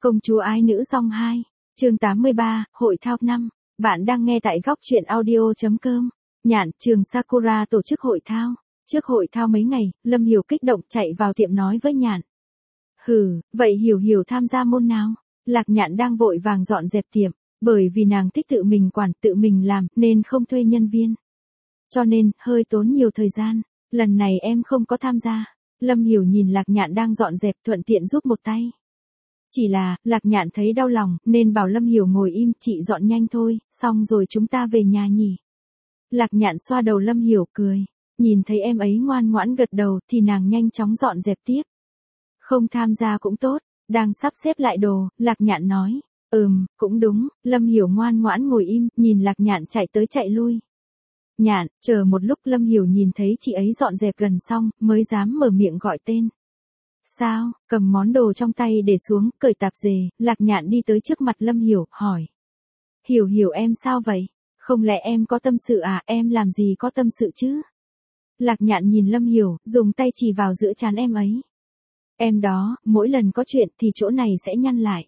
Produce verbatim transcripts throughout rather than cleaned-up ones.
Công chúa ái nữ song hai, chương tám mươi ba, hội thao năm. Bạn đang nghe tại góc truyện audio.com. Nhạn, trường Sakura tổ chức hội thao. Trước hội thao mấy ngày, Lâm Hiểu kích động chạy vào tiệm nói với Nhạn. Hừ, vậy Hiểu Hiểu tham gia môn nào? Lạc Nhạn đang vội vàng dọn dẹp tiệm, bởi vì nàng thích tự mình quản, tự mình làm, nên không thuê nhân viên. Cho nên, hơi tốn nhiều thời gian. Lần này em không có tham gia. Lâm Hiểu nhìn Lạc Nhạn đang dọn dẹp thuận tiện giúp một tay. Chỉ là, Lạc Nhạn thấy đau lòng, nên bảo Lâm Hiểu ngồi im, chị dọn nhanh thôi, xong rồi chúng ta về nhà nhỉ. Lạc Nhạn xoa đầu Lâm Hiểu cười, nhìn thấy em ấy ngoan ngoãn gật đầu thì nàng nhanh chóng dọn dẹp tiếp. Không tham gia cũng tốt, đang sắp xếp lại đồ, Lạc Nhạn nói, ừm, cũng đúng, Lâm Hiểu ngoan ngoãn ngồi im, nhìn Lạc Nhạn chạy tới chạy lui. Nhạn, chờ một lúc Lâm Hiểu nhìn thấy chị ấy dọn dẹp gần xong, mới dám mở miệng gọi tên. Sao, cầm món đồ trong tay để xuống, cởi tạp dề, Lạc Nhạn đi tới trước mặt Lâm Hiểu, hỏi. Hiểu Hiểu em sao vậy? Không lẽ em có tâm sự à, em làm gì có tâm sự chứ? Lạc Nhạn nhìn Lâm Hiểu, dùng tay chỉ vào giữa trán em ấy. Em đó, mỗi lần có chuyện thì chỗ này sẽ nhăn lại.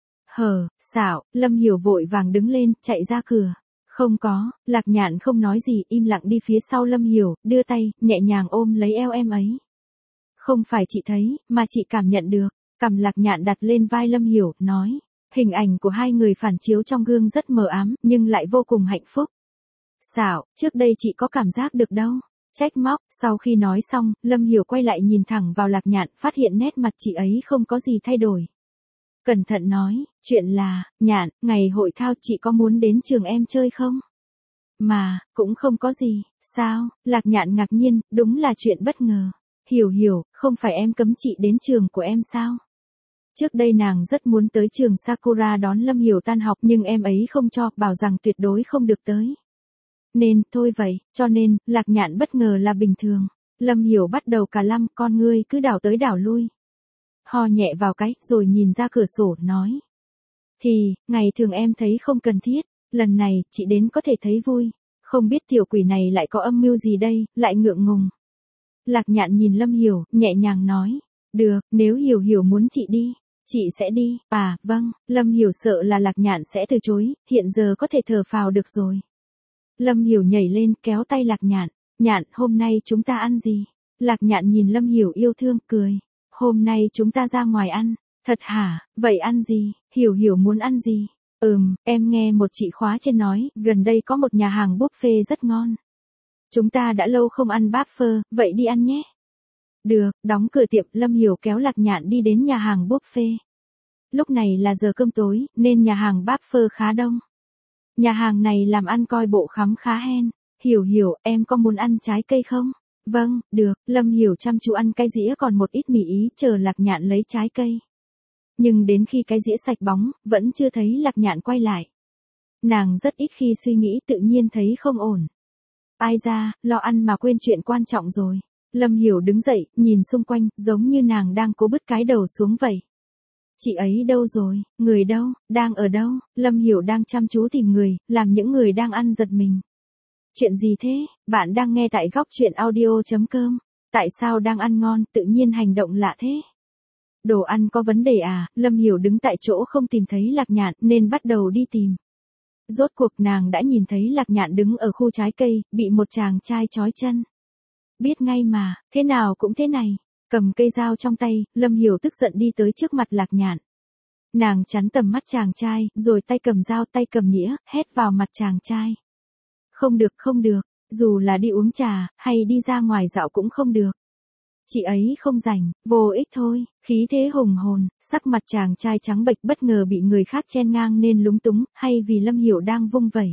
Hờ, xạo, Lâm Hiểu vội vàng đứng lên, chạy ra cửa. Không có, Lạc Nhạn không nói gì, im lặng đi phía sau Lâm Hiểu, đưa tay, nhẹ nhàng ôm lấy eo em ấy. Không phải chị thấy, mà chị cảm nhận được. Cằm Lạc Nhạn đặt lên vai Lâm Hiểu, nói. Hình ảnh của hai người phản chiếu trong gương rất mờ ám, nhưng lại vô cùng hạnh phúc. Xảo, trước đây chị có cảm giác được đâu. Trách móc, sau khi nói xong, Lâm Hiểu quay lại nhìn thẳng vào Lạc Nhạn, phát hiện nét mặt chị ấy không có gì thay đổi. Cẩn thận nói, chuyện là, Nhạn, ngày hội thao chị có muốn đến trường em chơi không? Mà, cũng không có gì, sao? Lạc Nhạn ngạc nhiên, đúng là chuyện bất ngờ. Hiểu Hiểu, không phải em cấm chị đến trường của em sao? Trước đây nàng rất muốn tới trường Sakura đón Lâm Hiểu tan học nhưng em ấy không cho, bảo rằng tuyệt đối không được tới. Nên, thôi vậy, cho nên, Lạc Nhạn bất ngờ là bình thường. Lâm Hiểu bắt đầu cả lăm, con ngươi cứ đảo tới đảo lui. Ho nhẹ vào cái, rồi nhìn ra cửa sổ, nói. Thì, ngày thường em thấy không cần thiết, lần này, chị đến có thể thấy vui. Không biết tiểu quỷ này lại có âm mưu gì đây, lại ngượng ngùng. Lạc Nhạn nhìn Lâm Hiểu, nhẹ nhàng nói. Được, nếu Hiểu Hiểu muốn chị đi, chị sẽ đi. À, vâng, Lâm Hiểu sợ là Lạc Nhạn sẽ từ chối, hiện giờ có thể thở phào được rồi. Lâm Hiểu nhảy lên, kéo tay Lạc Nhạn. Nhạn, hôm nay chúng ta ăn gì? Lạc Nhạn nhìn Lâm Hiểu yêu thương, cười. Hôm nay chúng ta ra ngoài ăn. Thật hả, vậy ăn gì? Hiểu Hiểu muốn ăn gì? Ừm, em nghe một chị khóa trên nói, gần đây có một nhà hàng buffet rất ngon. Chúng ta đã lâu không ăn bát phơ, vậy đi ăn nhé. Được, đóng cửa tiệm, Lâm Hiểu kéo Lạc Nhạn đi đến nhà hàng buffet. Lúc này là giờ cơm tối, nên nhà hàng bát phơ khá đông. Nhà hàng này làm ăn coi bộ khắm khá hen. Hiểu Hiểu, em có muốn ăn trái cây không? Vâng, được, Lâm Hiểu chăm chú ăn cái dĩa còn một ít mì ý, chờ Lạc Nhạn lấy trái cây. Nhưng đến khi cái dĩa sạch bóng, vẫn chưa thấy Lạc Nhạn quay lại. Nàng rất ít khi suy nghĩ, tự nhiên thấy không ổn. Ai ra, lo ăn mà quên chuyện quan trọng rồi. Lâm Hiểu đứng dậy, nhìn xung quanh, giống như nàng đang cố bứt cái đầu xuống vậy. Chị ấy đâu rồi, người đâu, đang ở đâu? Lâm Hiểu đang chăm chú tìm người, làm những người đang ăn giật mình. Chuyện gì thế? Bạn đang nghe tại góc truyện audio.com. Tại sao đang ăn ngon, tự nhiên hành động lạ thế? Đồ ăn có vấn đề à? Lâm Hiểu đứng tại chỗ không tìm thấy Lạc Nhạn, nên bắt đầu đi tìm. Rốt cuộc nàng đã nhìn thấy Lạc Nhạn đứng ở khu trái cây, bị một chàng trai trói chân. Biết ngay mà, thế nào cũng thế này. Cầm cây dao trong tay, Lâm Hiểu tức giận đi tới trước mặt Lạc Nhạn. Nàng chắn tầm mắt chàng trai, rồi tay cầm dao tay cầm nĩa, hét vào mặt chàng trai. Không được không được, dù là đi uống trà, hay đi ra ngoài dạo cũng không được. Chị ấy không rảnh, vô ích thôi, khí thế hùng hồn, sắc mặt chàng trai trắng bệch bất ngờ bị người khác chen ngang nên lúng túng, hay vì Lâm Hiểu đang vung vẩy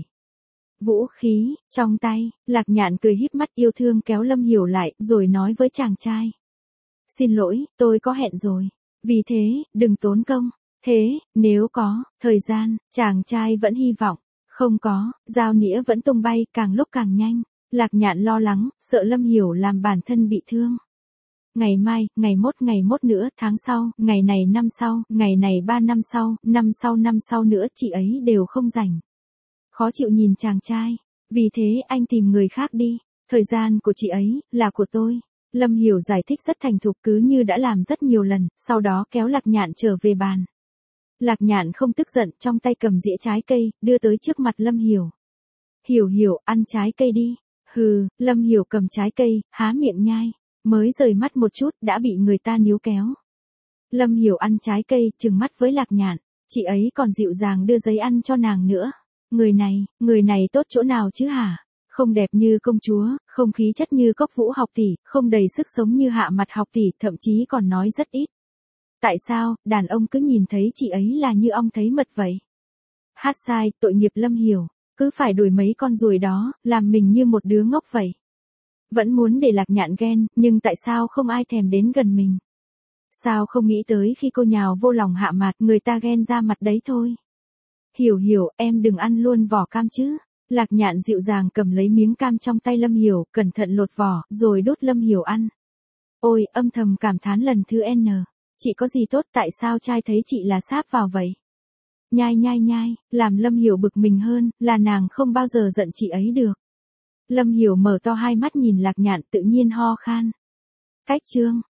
vũ khí trong tay. Lạc Nhạn cười híp mắt yêu thương kéo Lâm Hiểu lại, rồi nói với chàng trai. Xin lỗi, tôi có hẹn rồi. Vì thế, đừng tốn công. Thế, nếu có, thời gian, chàng trai vẫn hy vọng. Không có, dao nĩa vẫn tung bay, càng lúc càng nhanh. Lạc Nhạn lo lắng, sợ Lâm Hiểu làm bản thân bị thương. Ngày mai, ngày mốt ngày mốt nữa, tháng sau, ngày này năm sau, ngày này ba năm sau, năm sau năm sau nữa, chị ấy đều không rảnh. Khó chịu nhìn chàng trai. Vì thế anh tìm người khác đi. Thời gian của chị ấy, là của tôi. Lâm Hiểu giải thích rất thành thục cứ như đã làm rất nhiều lần, sau đó kéo Lạc Nhạn trở về bàn. Lạc Nhạn không tức giận, trong tay cầm dĩa trái cây, đưa tới trước mặt Lâm Hiểu. Hiểu Hiểu, ăn trái cây đi. Hừ, Lâm Hiểu cầm trái cây, há miệng nhai, mới rời mắt một chút đã bị người ta níu kéo. Lâm Hiểu ăn trái cây, trừng mắt với Lạc Nhạn, chị ấy còn dịu dàng đưa giấy ăn cho nàng nữa. Người này, người này tốt chỗ nào chứ hả? Không đẹp như công chúa, không khí chất như Cốc Vũ học tỷ, không đầy sức sống như Hạ Mặt học tỷ, thậm chí còn nói rất ít. Tại sao, đàn ông cứ nhìn thấy chị ấy là như ong thấy mật vậy? Hát sai, tội nghiệp Lâm Hiểu, cứ phải đuổi mấy con ruồi đó, làm mình như một đứa ngốc vậy. Vẫn muốn để Lạc Nhạn ghen, nhưng tại sao không ai thèm đến gần mình? Sao không nghĩ tới khi cô nhào vô lòng Hạ Mặt, người ta ghen ra mặt đấy thôi. Hiểu Hiểu, em đừng ăn luôn vỏ cam chứ. Lạc Nhạn dịu dàng cầm lấy miếng cam trong tay Lâm Hiểu, cẩn thận lột vỏ, rồi đút Lâm Hiểu ăn. Ôi, âm thầm cảm thán lần thứ N. Chị có gì tốt, tại sao trai thấy chị là sáp vào vậy? Nhai nhai nhai, làm Lâm Hiểu bực mình hơn, là nàng không bao giờ giận chị ấy được. Lâm Hiểu mở to hai mắt nhìn Lạc Nhạn, tự nhiên ho khan. Cách chương